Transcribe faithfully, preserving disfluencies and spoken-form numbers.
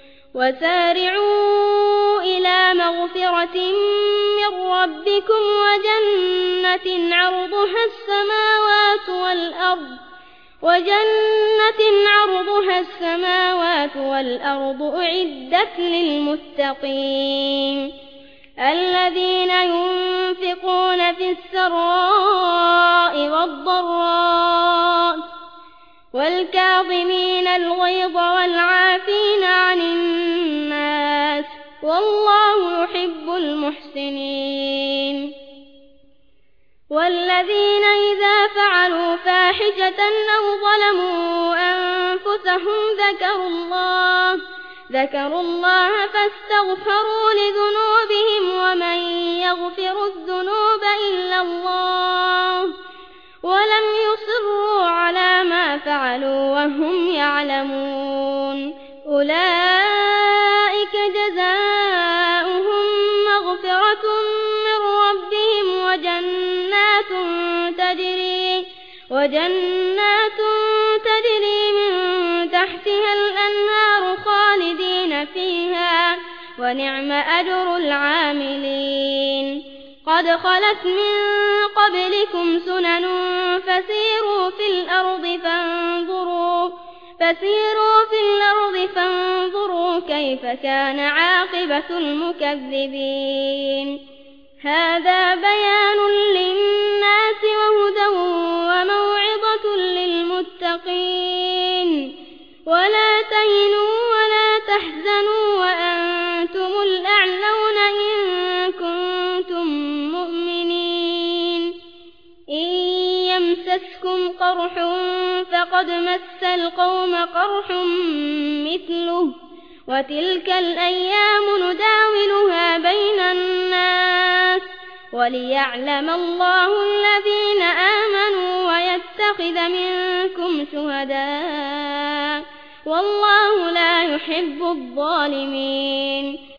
وسارعوا إلى مغفرة من ربكم وجنة عرضها السماوات والأرض وجنة عرضها السماوات والأرض أعدت للمتقين الذين ينفقون في السراء والضراء والكاظمين الغيظ والعافين عن الناس والله يحب المحسنين والذين إذا فعلوا فاحشة أو ظلموا أنفسهم ذكروا الله ذكروا الله فاستغفروا لذنوبهم ومن يغفر الذنوب إلا الله ولم يصروا على ما فعلوا وهم يعلمون أولئك جزاؤهم مغفرة من ربهم وجنات تجري وجنات تجري من تحتها الأنهار خالدين فيها ونعم أجر العاملين قد خلت من قبلكم سنن فسيروا في الأرض فانظروا فسيروا في الأرض فانظروا كيف كان عاقبة المكذبين هذا بيان للناس وهدى وموعظة للمتقين ولا تهنوا ولا تحزنوا وأنتم الأعلون إن كنتم مؤمنين إن يمسسكم قرح فقد مس القوم قرح مثله وتلك الأيام نداولها بين الناس وليعلم الله الذين آمنوا ويتخذ منكم شهداء والله لا يحب الظالمين